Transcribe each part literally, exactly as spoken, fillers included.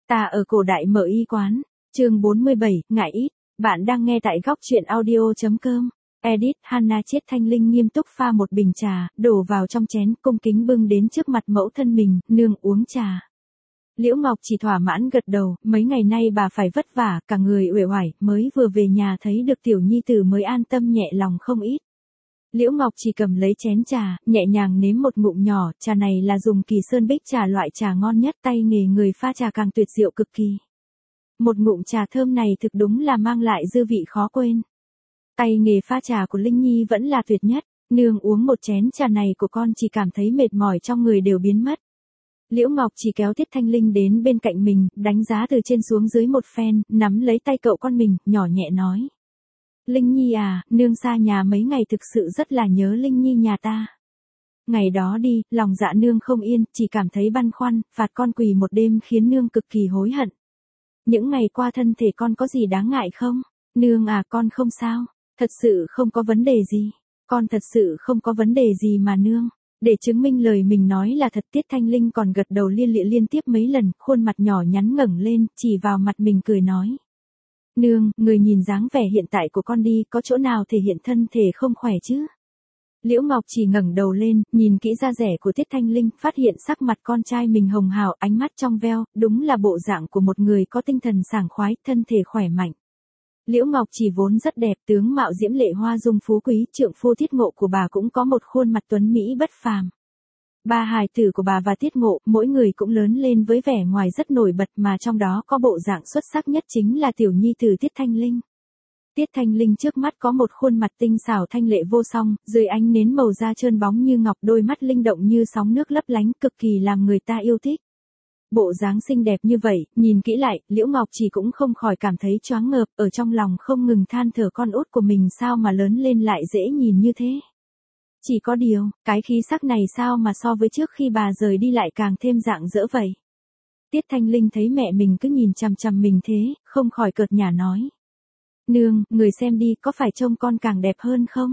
Ta ở cổ đại mở y quán. Chương bốn mươi bảy, ngại ít. Bạn đang nghe tại góc truyện audio chấm com. Edit, Hannah Chiết Thanh Linh nghiêm túc pha một bình trà, đổ vào trong chén, cung kính bưng đến trước mặt mẫu thân mình, nương uống trà. Liễu Ngọc chỉ thỏa mãn gật đầu, mấy ngày nay bà phải vất vả, cả người uể oải, mới vừa về nhà thấy được tiểu nhi tử mới an tâm nhẹ lòng không ít. Liễu Ngọc chỉ cầm lấy chén trà, nhẹ nhàng nếm một ngụm nhỏ, trà này là dùng Kỳ Sơn Bích trà loại trà ngon nhất, tay nghề người pha trà càng tuyệt diệu cực kỳ. Một ngụm trà thơm này thực đúng là mang lại dư vị khó quên. Tay nghề pha trà của Linh Nhi vẫn là tuyệt nhất, nương uống một chén trà này của con chỉ cảm thấy mệt mỏi trong người đều biến mất. Liễu Ngọc chỉ kéo Tiết Thanh Linh đến bên cạnh mình, đánh giá từ trên xuống dưới một phen, nắm lấy tay cậu con mình, nhỏ nhẹ nói. Linh Nhi à, nương xa nhà mấy ngày thực sự rất là nhớ Linh Nhi nhà ta. Ngày đó đi, lòng dạ nương không yên, chỉ cảm thấy băn khoăn, phạt con quỳ một đêm khiến nương cực kỳ hối hận. Những ngày qua thân thể con có gì đáng ngại không? Nương à, con không sao, thật sự không có vấn đề gì, con thật sự không có vấn đề gì mà nương. Để chứng minh lời mình nói là thật, Tiết Thanh Linh còn gật đầu liên lịa liên tiếp mấy lần, khuôn mặt nhỏ nhắn ngẩng lên, chỉ vào mặt mình cười nói. Nương, người nhìn dáng vẻ hiện tại của con đi, có chỗ nào thể hiện thân thể không khỏe chứ? Liễu Ngọc chỉ ngẩng đầu lên, nhìn kỹ da rẻ của Tiết Thanh Linh, phát hiện sắc mặt con trai mình hồng hào, ánh mắt trong veo, đúng là bộ dạng của một người có tinh thần sảng khoái, thân thể khỏe mạnh. Liễu Ngọc chỉ vốn rất đẹp, tướng mạo diễm lệ hoa dung phú quý, trượng phu Tiết Ngộ của bà cũng có một khuôn mặt tuấn mỹ bất phàm. Ba hài tử của bà và Tiết Ngộ, mỗi người cũng lớn lên với vẻ ngoài rất nổi bật, mà trong đó có bộ dạng xuất sắc nhất chính là tiểu nhi tử Tiết Thanh Linh. Tiết Thanh Linh trước mắt có một khuôn mặt tinh xảo thanh lệ vô song, dưới ánh nến màu da trơn bóng như ngọc, đôi mắt linh động như sóng nước lấp lánh, cực kỳ làm người ta yêu thích. Bộ dáng xinh đẹp như vậy, nhìn kỹ lại, Liễu Ngọc chỉ cũng không khỏi cảm thấy choáng ngợp, ở trong lòng không ngừng than thở con út của mình sao mà lớn lên lại dễ nhìn như thế. Chỉ có điều, cái khí sắc này sao mà so với trước khi bà rời đi lại càng thêm rạng rỡ vậy. Tiết Thanh Linh thấy mẹ mình cứ nhìn chằm chằm mình thế, không khỏi cợt nhả nói. Nương, người xem đi, có phải trông con càng đẹp hơn không?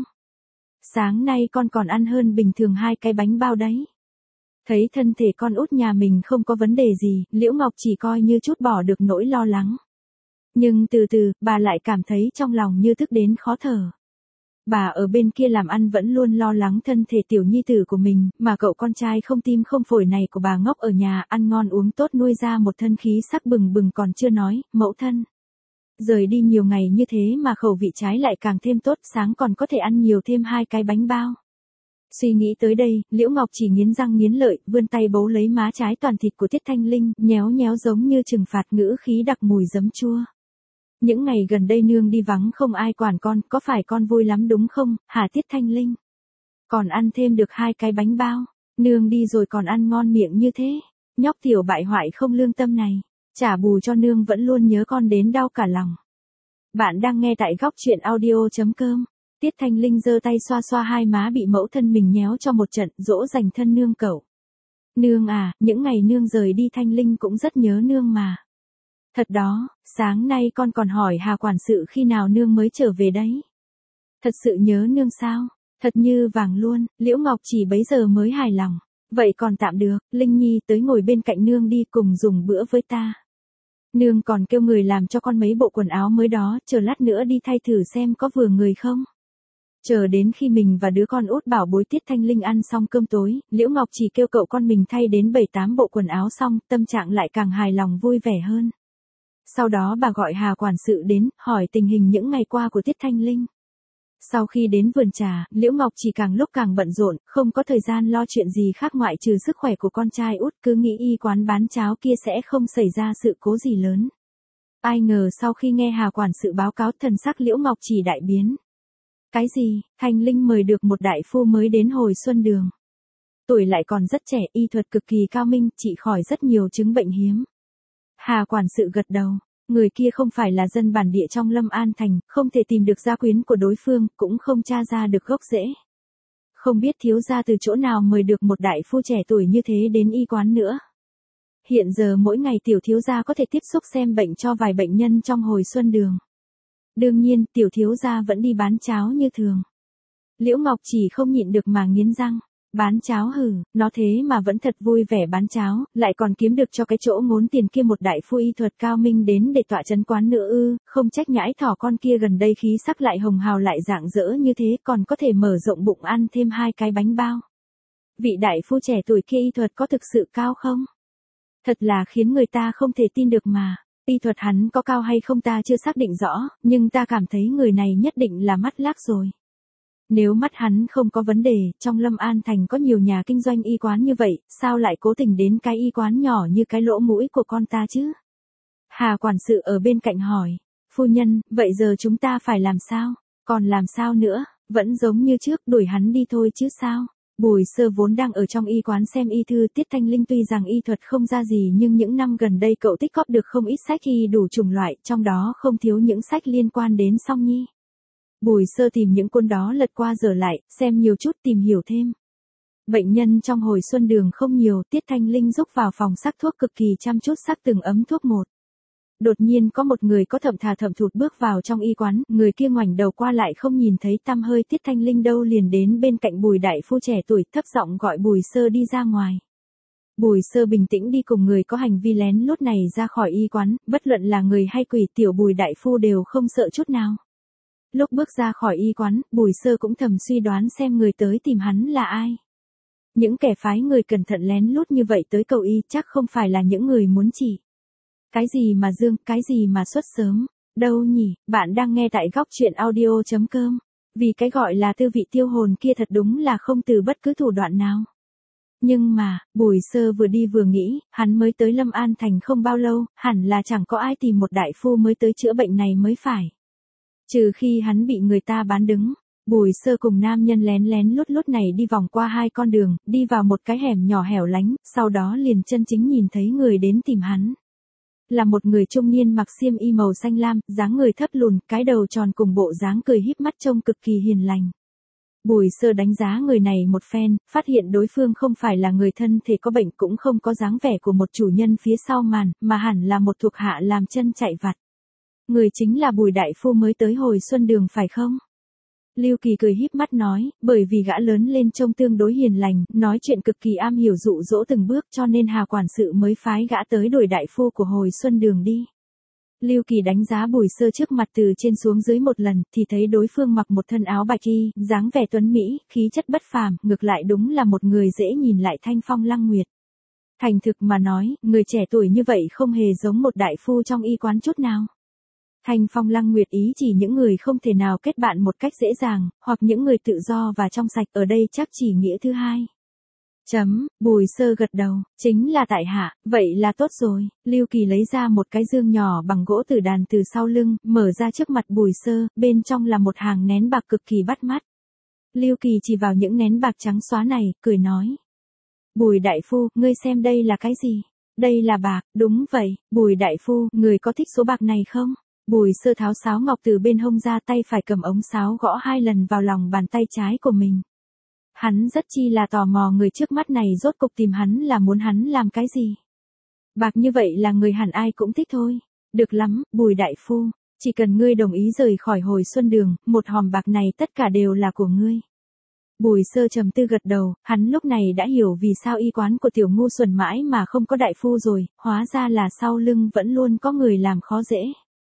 Sáng nay con còn ăn hơn bình thường hai cái bánh bao đấy. Thấy thân thể con út nhà mình không có vấn đề gì, Liễu Ngọc chỉ coi như chút bỏ được nỗi lo lắng. Nhưng từ từ, bà lại cảm thấy trong lòng như tức đến khó thở. Bà ở bên kia làm ăn vẫn luôn lo lắng thân thể tiểu nhi tử của mình, mà cậu con trai không tim không phổi này của bà ngốc ở nhà ăn ngon uống tốt nuôi ra một thân khí sắc bừng bừng, còn chưa nói, mẫu thân. Rời đi nhiều ngày như thế mà khẩu vị trái lại càng thêm tốt, sáng còn có thể ăn nhiều thêm hai cái bánh bao. Suy nghĩ tới đây, Liễu Ngọc chỉ nghiến răng nghiến lợi, vươn tay bấu lấy má trái toàn thịt của Tiết Thanh Linh, nhéo nhéo giống như trừng phạt, ngữ khí đặc mùi giấm chua. Những ngày gần đây nương đi vắng không ai quản con, có phải con vui lắm đúng không, hả Tiết Thanh Linh? Còn ăn thêm được hai cái bánh bao, nương đi rồi còn ăn ngon miệng như thế, nhóc tiểu bại hoại không lương tâm này, trả bù cho nương vẫn luôn nhớ con đến đau cả lòng. Bạn đang nghe tại góc truyện audio chấm com. Tiết Thanh Linh giơ tay xoa xoa hai má bị mẫu thân mình nhéo cho một trận, dỗ dành thân nương cậu. Nương à, những ngày nương rời đi Thanh Linh cũng rất nhớ nương mà. Thật đó, sáng nay con còn hỏi Hà quản sự khi nào nương mới trở về đấy. Thật sự nhớ nương sao? Thật như vàng luôn, Liễu Ngọc chỉ bấy giờ mới hài lòng. Vậy còn tạm được, Linh Nhi tới ngồi bên cạnh nương đi, cùng dùng bữa với ta. Nương còn kêu người làm cho con mấy bộ quần áo mới đó, chờ lát nữa đi thay thử xem có vừa người không. Chờ đến khi mình và đứa con út bảo bối Tiết Thanh Linh ăn xong cơm tối, Liễu Ngọc chỉ kêu cậu con mình thay đến bảy tám bộ quần áo xong, tâm trạng lại càng hài lòng vui vẻ hơn. Sau đó bà gọi Hà quản sự đến, hỏi tình hình những ngày qua của Tiết Thanh Linh. Sau khi đến vườn trà, Liễu Ngọc chỉ càng lúc càng bận rộn, không có thời gian lo chuyện gì khác ngoại trừ sức khỏe của con trai út, cứ nghĩ y quán bán cháo kia sẽ không xảy ra sự cố gì lớn. Ai ngờ sau khi nghe Hà quản sự báo cáo, thần sắc Liễu Ngọc chỉ đại biến. Cái gì, Thanh Linh mời được một đại phu mới đến hồi xuân đường. Tuổi lại còn rất trẻ, y thuật cực kỳ cao minh, trị khỏi rất nhiều chứng bệnh hiếm. Hà quản sự gật đầu, người kia không phải là dân bản địa trong Lâm An Thành, không thể tìm được gia quyến của đối phương, cũng không tra ra được gốc rễ. Không biết thiếu gia từ chỗ nào mời được một đại phu trẻ tuổi như thế đến y quán nữa. Hiện giờ mỗi ngày tiểu thiếu gia có thể tiếp xúc xem bệnh cho vài bệnh nhân trong hồi xuân đường. Đương nhiên, tiểu thiếu gia vẫn đi bán cháo như thường. Liễu Ngọc chỉ không nhịn được mà nghiến răng. Bán cháo hừ, nó thế mà vẫn thật vui vẻ bán cháo, lại còn kiếm được cho cái chỗ ngốn tiền kia một đại phu y thuật cao minh đến để tọa chấn quán nữa ư, không trách nhãi thỏ con kia gần đây khí sắc lại hồng hào lại rạng rỡ như thế, còn có thể mở rộng bụng ăn thêm hai cái bánh bao. Vị đại phu trẻ tuổi kia y thuật có thực sự cao không? Thật là khiến người ta không thể tin được mà. Y thuật hắn có cao hay không ta chưa xác định rõ, nhưng ta cảm thấy người này nhất định là mắt lác rồi. Nếu mắt hắn không có vấn đề, trong Lâm An Thành có nhiều nhà kinh doanh y quán như vậy, sao lại cố tình đến cái y quán nhỏ như cái lỗ mũi của con ta chứ? Hà quản sự ở bên cạnh hỏi, phu nhân, vậy giờ chúng ta phải làm sao? Còn làm sao nữa, vẫn giống như trước, đuổi hắn đi thôi chứ sao? Bùi Sơ vốn đang ở trong y quán xem y thư, Tiết Thanh Linh tuy rằng y thuật không ra gì nhưng những năm gần đây cậu tích góp được không ít sách y đủ chủng loại, trong đó không thiếu những sách liên quan đến Song Nhi. Bùi Sơ tìm những cuốn đó lật qua dở lại, xem nhiều chút tìm hiểu thêm. Bệnh nhân trong hồi xuân đường không nhiều, Tiết Thanh Linh rúc vào phòng sắc thuốc cực kỳ chăm chút sắc từng ấm thuốc một. Đột nhiên có một người có thậm thà thậm thụt bước vào trong y quán, người kia ngoảnh đầu qua lại không nhìn thấy tăm hơi Tiết Thanh Linh đâu, liền đến bên cạnh Bùi đại phu trẻ tuổi, thấp giọng gọi Bùi Sơ đi ra ngoài. Bùi Sơ bình tĩnh đi cùng người có hành vi lén lút này ra khỏi y quán, bất luận là người hay quỷ, tiểu Bùi đại phu đều không sợ chút nào. Lúc bước ra khỏi y quán, Bùi Sơ cũng thầm suy đoán xem người tới tìm hắn là ai. Những kẻ phái người cẩn thận lén lút như vậy tới cầu y chắc không phải là những người muốn chỉ. Cái gì mà dương, cái gì mà xuất sớm, đâu nhỉ, bạn đang nghe tại góc truyện audio chấm com. Vì cái gọi là tư vị tiêu hồn kia thật đúng là không từ bất cứ thủ đoạn nào. Nhưng mà, Bùi Sơ vừa đi vừa nghĩ, hắn mới tới Lâm An Thành không bao lâu, hẳn là chẳng có ai tìm một đại phu mới tới chữa bệnh này mới phải. Trừ khi hắn bị người ta bán đứng. Bùi Sơ cùng nam nhân lén lén lút lút này đi vòng qua hai con đường, đi vào một cái hẻm nhỏ hẻo lánh, sau đó liền chân chính nhìn thấy người đến tìm hắn. Là một người trung niên mặc xiêm y màu xanh lam, dáng người thấp lùn, cái đầu tròn cùng bộ dáng cười híp mắt trông cực kỳ hiền lành. Bùi Sơ đánh giá người này một phen, phát hiện đối phương không phải là người thân thể có bệnh, cũng không có dáng vẻ của một chủ nhân phía sau màn, mà hẳn là một thuộc hạ làm chân chạy vặt. Người chính là Bùi đại phu mới tới hồi xuân đường phải không? Lưu Kỳ cười híp mắt nói, bởi vì gã lớn lên trông tương đối hiền lành, nói chuyện cực kỳ am hiểu dụ dỗ từng bước, cho nên Hà quản sự mới phái gã tới đuổi đại phu của hồi xuân đường đi. Lưu Kỳ đánh giá Bùi Sơ trước mặt từ trên xuống dưới một lần, thì thấy đối phương mặc một thân áo bạch y, dáng vẻ tuấn mỹ, khí chất bất phàm, ngược lại đúng là một người dễ nhìn lại thanh phong lăng nguyệt. Thành thực mà nói, người trẻ tuổi như vậy không hề giống một đại phu trong y quán chút nào. Thanh phong lăng nguyệt ý chỉ những người không thể nào kết bạn một cách dễ dàng, hoặc những người tự do và trong sạch, ở đây chắc chỉ nghĩa thứ hai. Chấm, Bùi Sơ gật đầu, chính là tại hạ, vậy là tốt rồi. Lưu Kỳ lấy ra một cái dương nhỏ bằng gỗ tử đàn từ sau lưng, mở ra trước mặt Bùi Sơ, bên trong là một hàng nén bạc cực kỳ bắt mắt. Lưu Kỳ chỉ vào những nén bạc trắng xóa này, cười nói. Bùi đại phu, ngươi xem đây là cái gì? Đây là bạc, đúng vậy, Bùi đại phu, người có thích số bạc này không? Bùi Sơ tháo sáo ngọc từ bên hông ra, tay phải cầm ống sáo gõ hai lần vào lòng bàn tay trái của mình. Hắn rất chi là tò mò người trước mắt này rốt cục tìm hắn là muốn hắn làm cái gì. Bạc như vậy là người hẳn ai cũng thích thôi. Được lắm, Bùi đại phu, chỉ cần ngươi đồng ý rời khỏi hồi xuân đường, một hòm bạc này tất cả đều là của ngươi. Bùi Sơ trầm tư gật đầu, hắn lúc này đã hiểu vì sao y quán của tiểu ngu xuẩn mãi mà không có đại phu rồi, hóa ra là sau lưng vẫn luôn có người làm khó dễ.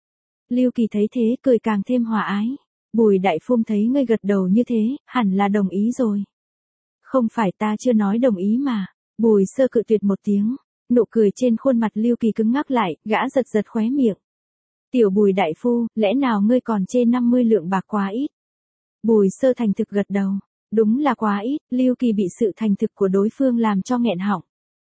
Lưu Kỳ thấy thế cười càng thêm hòa ái. Bùi đại phu thấy ngươi gật đầu như thế, hẳn là đồng ý rồi. Không phải ta chưa nói đồng ý mà. Bùi Sơ cự tuyệt một tiếng. Nụ cười trên khuôn mặt Lưu Kỳ cứng ngắc lại, gã giật giật khóe miệng. Tiểu Bùi đại phu, lẽ nào ngươi còn chê năm mươi lượng bạc quá ít? Bùi Sơ thành thực gật đầu. Đúng là quá ít, Lưu Kỳ bị sự thành thực của đối phương làm cho nghẹn họng.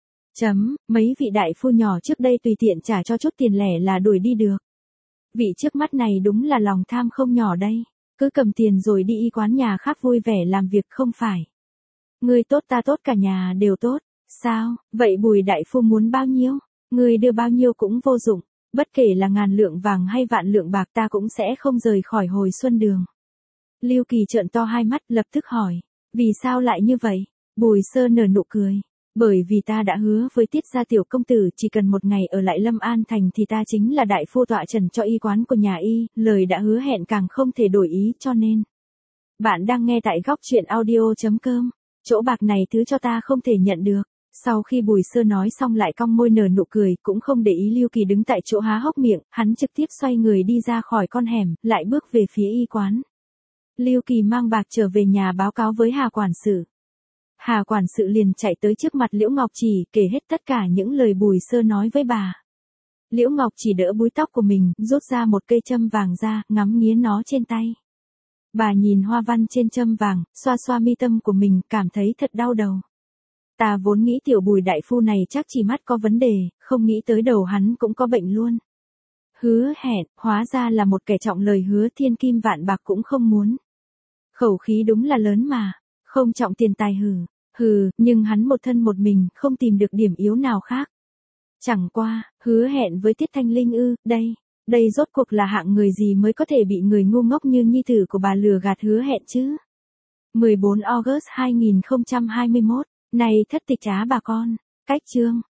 Chấm, mấy vị đại phu nhỏ trước đây tùy tiện trả cho chút tiền lẻ là đuổi đi được. Vị trước mắt này đúng là lòng tham không nhỏ đây. Cứ cầm tiền rồi đi y quán nhà khác vui vẻ làm việc không phải. Ngươi tốt ta tốt cả nhà đều tốt. Sao, vậy Bùi đại phu muốn bao nhiêu? Ngươi đưa bao nhiêu cũng vô dụng. Bất kể là ngàn lượng vàng hay vạn lượng bạc ta cũng sẽ không rời khỏi hồi xuân đường. Lưu Kỳ trợn to hai mắt lập tức hỏi. Vì sao lại như vậy? Bùi Sơ nở nụ cười. Bởi vì ta đã hứa với Tiết gia tiểu công tử chỉ cần một ngày ở lại Lâm An Thành thì ta chính là đại phu tọa trần cho y quán của nhà y, lời đã hứa hẹn càng không thể đổi ý cho nên. Bạn đang nghe tại góc truyện audio chấm com. chỗ bạc này thứ cho ta không thể nhận được. Sau khi Bùi Sơ nói xong lại cong môi nở nụ cười, cũng không để ý Lưu Kỳ đứng tại chỗ há hốc miệng, hắn trực tiếp xoay người đi ra khỏi con hẻm, lại bước về phía y quán. Lưu Kỳ mang bạc trở về nhà báo cáo với Hà quản sự. Hà quản sự liền chạy tới trước mặt Liễu Ngọc Chỉ, kể hết tất cả những lời Bùi Sơ nói với bà. Liễu Ngọc Chỉ đỡ búi tóc của mình, rút ra một cây châm vàng ra, ngắm nghía nó trên tay. Bà nhìn hoa văn trên châm vàng, xoa xoa mi tâm của mình, cảm thấy thật đau đầu. Ta vốn nghĩ tiểu Bùi đại phu này chắc chỉ mắt có vấn đề, không nghĩ tới đầu hắn cũng có bệnh luôn. Hứa hẹn, hóa ra là một kẻ trọng lời hứa thiên kim vạn bạc cũng không muốn. Khẩu khí đúng là lớn mà, không trọng tiền tài hừ, hừ, nhưng hắn một thân một mình, không tìm được điểm yếu nào khác. Chẳng qua, hứa hẹn với Tiết Thanh Linh ư, đây, đây rốt cuộc là hạng người gì mới có thể bị người ngu ngốc như nhi tử của bà lừa gạt hứa hẹn chứ? mười bốn August hai nghìn không trăm hai mươi mốt, này thất tịch trá bà con, cách chương.